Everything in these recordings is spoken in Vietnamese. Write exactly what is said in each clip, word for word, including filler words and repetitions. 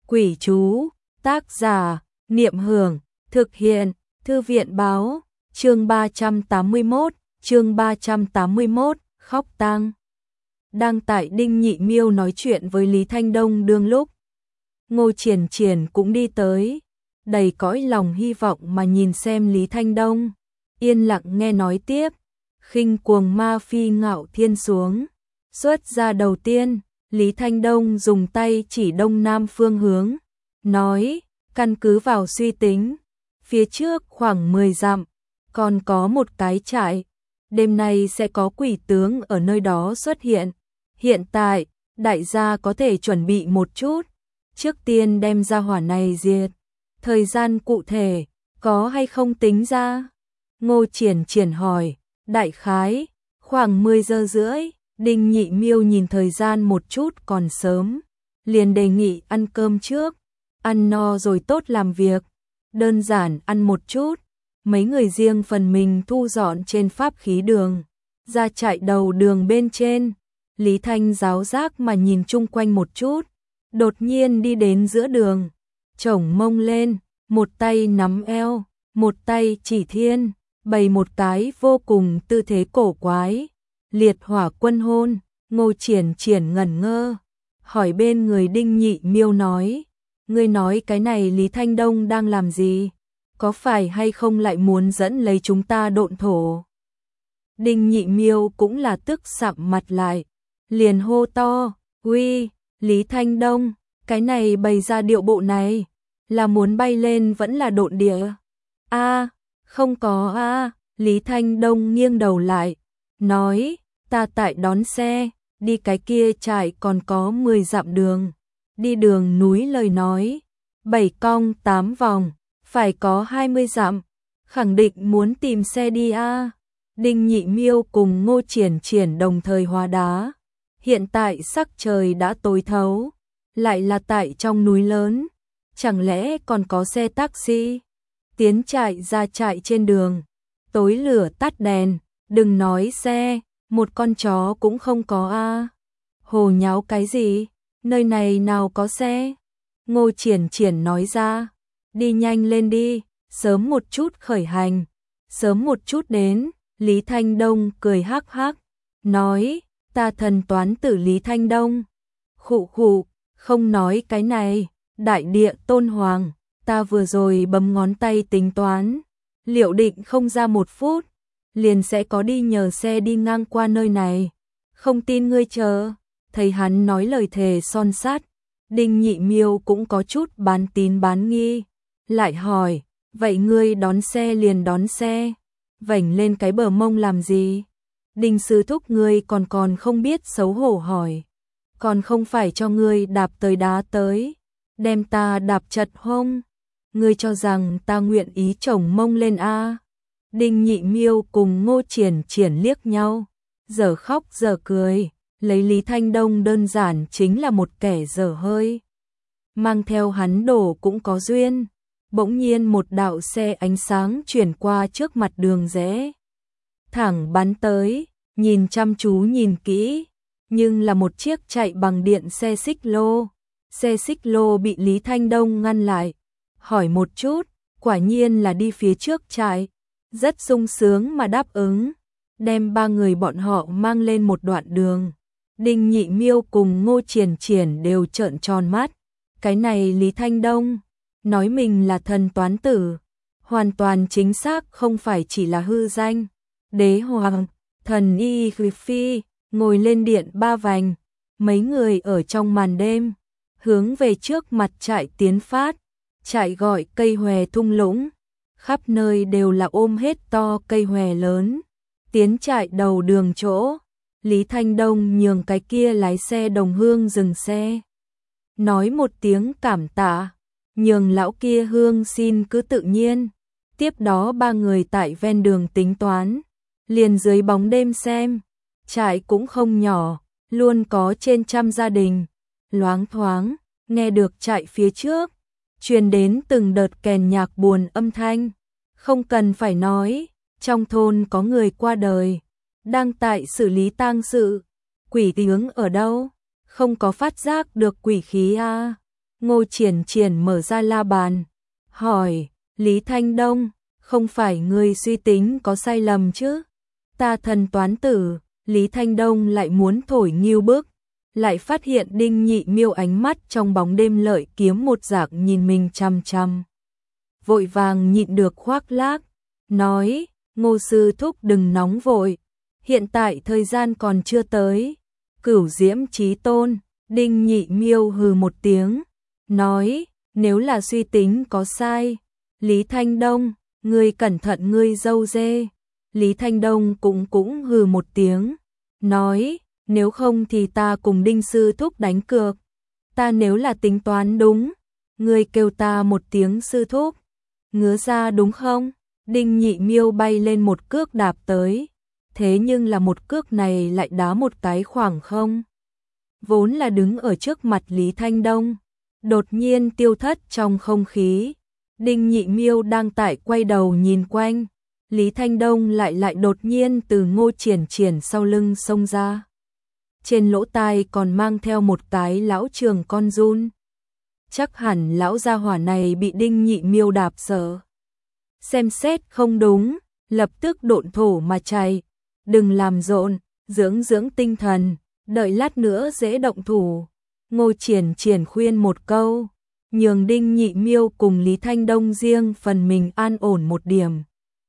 Quỷ chú, tác giả, Niệm Hưởng, thực hiện, Thư viện báo, chương ba trăm tám mươi mốt, chương ba trăm tám mươi mốt, khóc tang. Đang tại Đinh Nhị Miêu nói chuyện với Lý Thanh Đông đương lúc. Ngô Triển Triển cũng đi tới, đầy cõi lòng hy vọng mà nhìn xem Lý Thanh Đông, yên lặng nghe nói tiếp, khinh cuồng ma phi ngạo thiên xuống. Xuất ra đầu tiên, Lý Thanh Đông dùng tay chỉ đông nam phương hướng, nói, căn cứ vào suy tính, phía trước khoảng mười dặm, còn có một cái trại, đêm nay sẽ có quỷ tướng ở nơi đó xuất hiện. Hiện tại, đại gia có thể chuẩn bị một chút, trước tiên đem ra hỏa này diệt. Thời gian cụ thể, có hay không tính ra? Ngô Triển Triển hỏi, đại khái, khoảng mười giờ rưỡi. Đinh Nhị Miêu nhìn thời gian một chút còn sớm, liền đề nghị ăn cơm trước, ăn no rồi tốt làm việc, đơn giản ăn một chút. Mấy người riêng phần mình thu dọn trên pháp khí đường, ra chạy đầu đường bên trên. Lý Thanh giáo giác mà nhìn chung quanh một chút, đột nhiên đi đến giữa đường, chổng mông lên, một tay nắm eo, một tay chỉ thiên, bày một cái vô cùng tư thế cổ quái. Liệt hỏa quân hôn. Ngô Triển Triển ngẩn ngơ, hỏi bên người Đinh Nhị Miêu nói, ngươi nói cái này Lý Thanh Đông đang làm gì? Có phải hay không lại muốn dẫn lấy chúng ta độn thổ? Đinh Nhị Miêu cũng là tức sạm mặt lại, liền hô to, uy, Lý Thanh Đông, cái này bày ra điệu bộ này, là muốn bay lên vẫn là độn địa? A, không có a. Lý Thanh Đông nghiêng đầu lại, nói, ta tại đón xe, đi cái kia trại còn có mười dặm đường. Đi đường núi lời nói, bảy cong tám vòng, phải có hai mươi dặm, khẳng định muốn tìm xe đi a. Đinh Nhị Miêu cùng Ngô Triển Triển đồng thời hóa đá. Hiện tại sắc trời đã tối thấu, lại là tại trong núi lớn, chẳng lẽ còn có xe taxi? Tiến trại ra trại trên đường, tối lửa tắt đèn, đừng nói xe, một con chó cũng không có a. Hồ nháo cái gì? Nơi này nào có xe? Ngô Triển Triển nói ra, đi nhanh lên đi, sớm một chút khởi hành, sớm một chút đến. Lý Thanh Đông cười hắc hắc, nói, ta thần toán tử Lý Thanh Đông. Khụ khụ, không nói cái này, đại địa tôn hoàng, ta vừa rồi bấm ngón tay tính toán, liệu định không ra một phút, liền sẽ có đi nhờ xe đi ngang qua nơi này. Không tin ngươi chờ. Thấy hắn nói lời thề son sắt, Đinh Nhị Miêu cũng có chút bán tín bán nghi, lại hỏi, vậy ngươi đón xe liền đón xe, vảnh lên cái bờ mông làm gì? Đinh sư thúc ngươi còn còn không biết xấu hổ hỏi, còn không phải cho ngươi đạp tới đá tới, đem ta đạp chật hông? Ngươi cho rằng ta nguyện ý chổng mông lên a? Đinh Nhị Miêu cùng Ngô Triển Triển liếc nhau, giờ khóc giờ cười, lấy Lý Thanh Đông đơn giản chính là một kẻ dở hơi. Mang theo hắn đổ cũng có duyên. Bỗng nhiên một đạo xe ánh sáng chuyển qua trước mặt đường rẽ, thẳng bắn tới, nhìn chăm chú nhìn kỹ, nhưng là một chiếc chạy bằng điện xe xích lô. Xe xích lô bị Lý Thanh Đông ngăn lại, hỏi một chút, quả nhiên là đi phía trước trại. Rất sung sướng mà đáp ứng, đem ba người bọn họ mang lên một đoạn đường. Đinh Nhị Miêu cùng Ngô Triển Triển đều trợn tròn mắt, cái này Lý Thanh Đông, nói mình là thần toán tử, hoàn toàn chính xác không phải chỉ là hư danh. Đế hoàng, thần y phi, ngồi lên điện ba vành, mấy người ở trong màn đêm, hướng về trước mặt trại tiến phát, trại gọi cây hòe thung lũng. Khắp nơi đều là ôm hết to cây hòe lớn. Tiến trại đầu đường chỗ, Lý Thanh Đông nhường cái kia lái xe đồng hương dừng xe, nói một tiếng cảm tạ, nhường lão kia hương xin cứ tự nhiên. Tiếp đó ba người tại ven đường tính toán, liền dưới bóng đêm xem, trại cũng không nhỏ, luôn có trên trăm gia đình. Loáng thoáng, nghe được trại phía trước truyền đến từng đợt kèn nhạc buồn âm thanh. Không cần phải nói, trong thôn có người qua đời, đang tại xử lý tang sự. Quỷ tướng ở đâu? Không có phát giác được quỷ khí a. Ngô Triển Triển mở ra la bàn, hỏi, Lý Thanh Đông, không phải ngươi suy tính có sai lầm chứ? Ta thần toán tử. Lý Thanh Đông lại muốn thổi nghiêu bức, lại phát hiện Đinh Nhị Miêu ánh mắt trong bóng đêm lợi kiếm một dạng nhìn mình chằm chằm. Vội vàng nhịn được khoác lác, nói, Ngô sư thúc đừng nóng vội, hiện tại thời gian còn chưa tới. Cửu Diễm Chí Tôn. Đinh Nhị Miêu hừ một tiếng, nói, nếu là suy tính có sai, Lý Thanh Đông, ngươi cẩn thận ngươi dâu dê. Lý Thanh Đông cũng cũng hừ một tiếng, nói, nếu không thì ta cùng Đinh sư thúc đánh cược. Ta nếu là tính toán đúng, ngươi kêu ta một tiếng sư thúc, ngứa ra đúng không? Đinh Nhị Miêu bay lên một cước đạp tới, thế nhưng là một cước này lại đá một cái khoảng không. Vốn là đứng ở trước mặt Lý Thanh Đông, đột nhiên tiêu thất trong không khí. Đinh Nhị Miêu đang tại quay đầu nhìn quanh, Lý Thanh Đông lại lại đột nhiên từ Ngô Triển Triển sau lưng xông ra. Trên lỗ tai còn mang theo một cái lão trường con giun. Chắc hẳn lão gia hỏa này bị Đinh Nhị Miêu đạp sợ. Xem xét không đúng, lập tức độn thổ mà chạy. Đừng làm rộn, dưỡng dưỡng tinh thần, đợi lát nữa dễ động thủ. Ngô Triển Triển khuyên một câu, nhường Đinh Nhị Miêu cùng Lý Thanh Đông riêng phần mình an ổn một điểm.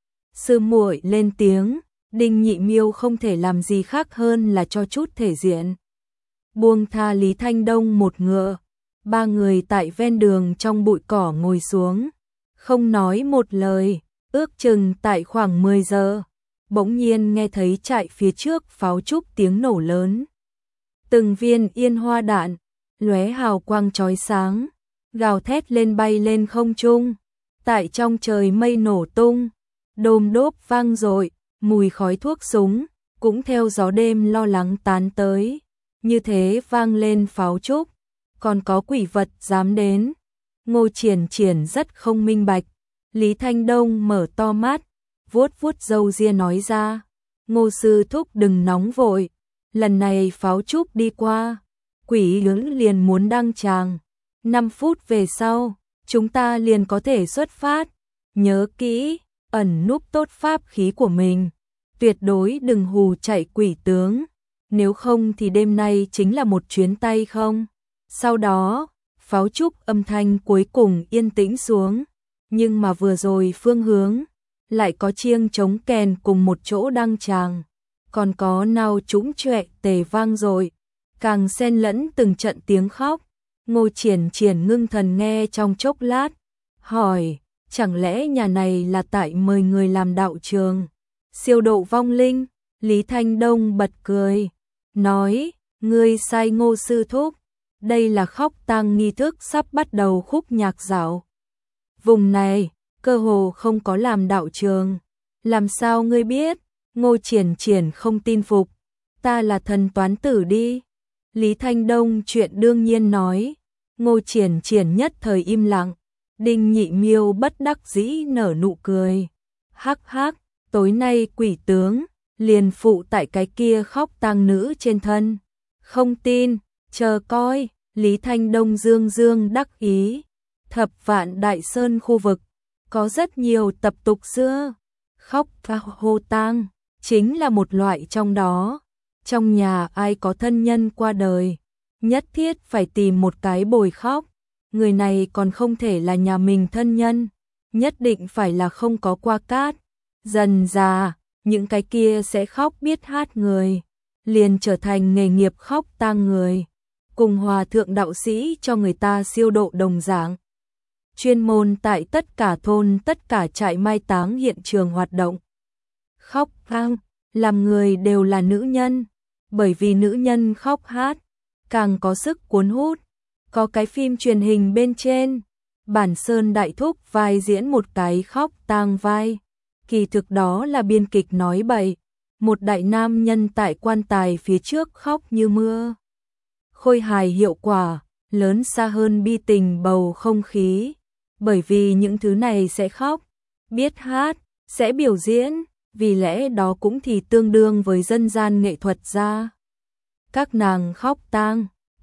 Sư muội lên tiếng, Đinh Nhị Miêu không thể làm gì khác hơn là cho chút thể diện. Buông tha Lý Thanh Đông một ngựa, ba người tại ven đường trong bụi cỏ ngồi xuống, không nói một lời, ước chừng tại khoảng mười giờ, bỗng nhiên nghe thấy chạy phía trước pháo trúc tiếng nổ lớn. Từng viên yên hoa đạn, lóe hào quang chói sáng, gào thét lên bay lên không trung, tại trong trời mây nổ tung, đôm đốp vang dội, mùi khói thuốc súng cũng theo gió đêm lo lắng tán tới, như thế vang lên pháo trúc, còn có quỷ vật dám đến. Ngô Triển Triển rất không minh bạch. Lý Thanh Đông mở to mắt, vuốt vuốt râu ria nói ra, Ngô sư thúc đừng nóng vội, lần này pháo trúc đi qua, quỷ ứng liền muốn đăng tràng, năm phút về sau, chúng ta liền có thể xuất phát, nhớ kỹ, ẩn núp tốt pháp khí của mình, tuyệt đối đừng hù chạy quỷ tướng, nếu không thì đêm nay chính là một chuyến tay không. Sau đó, pháo trúc âm thanh cuối cùng yên tĩnh xuống, nhưng mà vừa rồi phương hướng, lại có chiêng trống kèn cùng một chỗ đăng tràng, còn có nao trũng trọe tề vang rồi, càng xen lẫn từng trận tiếng khóc. Ngô Triển Triển ngưng thần nghe trong chốc lát, hỏi, chẳng lẽ nhà này là tại mời người làm đạo trường, siêu độ vong linh? Lý Thanh Đông bật cười, nói, ngươi sai Ngô sư thúc, đây là khóc tang nghi thức sắp bắt đầu khúc nhạc dạo. Vùng này, cơ hồ không có làm đạo trường, làm sao ngươi biết? Ngô Triển Triển không tin phục, ta là thần toán tử đi. Lý Thanh Đông chuyện đương nhiên nói. Ngô Triển Triển nhất thời im lặng. Đinh Nhị Miêu bất đắc dĩ nở nụ cười, hắc hắc, tối nay quỷ tướng liền phụ tại cái kia khóc tang nữ trên thân, không tin, chờ coi. Lý Thanh Đông dương dương đắc ý. Thập Vạn Đại Sơn khu vực có rất nhiều tập tục xưa, khóc và hô tang chính là một loại trong đó. Trong nhà ai có thân nhân qua đời, nhất thiết phải tìm một cái bồi khóc. Người này còn không thể là nhà mình thân nhân, nhất định phải là không có qua cát. Dần dà, những cái kia sẽ khóc biết hát người, liền trở thành nghề nghiệp khóc tang người, cùng hòa thượng đạo sĩ cho người ta siêu độ đồng dạng. Chuyên môn tại tất cả thôn, tất cả trại mai táng hiện trường hoạt động. Khóc tang, làm người đều là nữ nhân, bởi vì nữ nhân khóc hát càng có sức cuốn hút. Có cái phim truyền hình bên trên, Bản Sơn Đại Thúc vai diễn một cái khóc tang vai, kỳ thực đó là biên kịch nói bậy. Một đại nam nhân tại quan tài phía trước khóc như mưa. Khôi hài hiệu quả lớn xa hơn bi tình bầu không khí, bởi vì những thứ này sẽ khóc, biết hát, sẽ biểu diễn, vì lẽ đó cũng thì tương đương với dân gian nghệ thuật ra. Các nàng khóc tang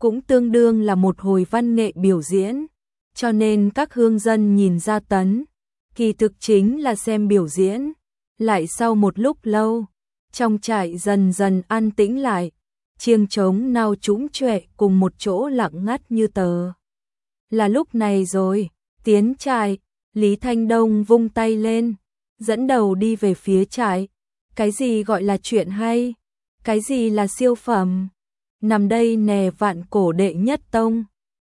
cũng tương đương là một hồi văn nghệ biểu diễn, cho nên các hương dân nhìn ra Tấn, kỳ thực chính là xem biểu diễn. Lại sau một lúc lâu, trong trại dần dần an tĩnh lại, chiêng trống nao trũng trệ cùng một chỗ lặng ngắt như tờ. Là lúc này rồi, tiến trại, Lý Thanh Đông vung tay lên, dẫn đầu đi về phía trại. Cái gì gọi là chuyện hay? Cái gì là siêu phẩm? Nằm đây nè vạn cổ đệ nhất tông.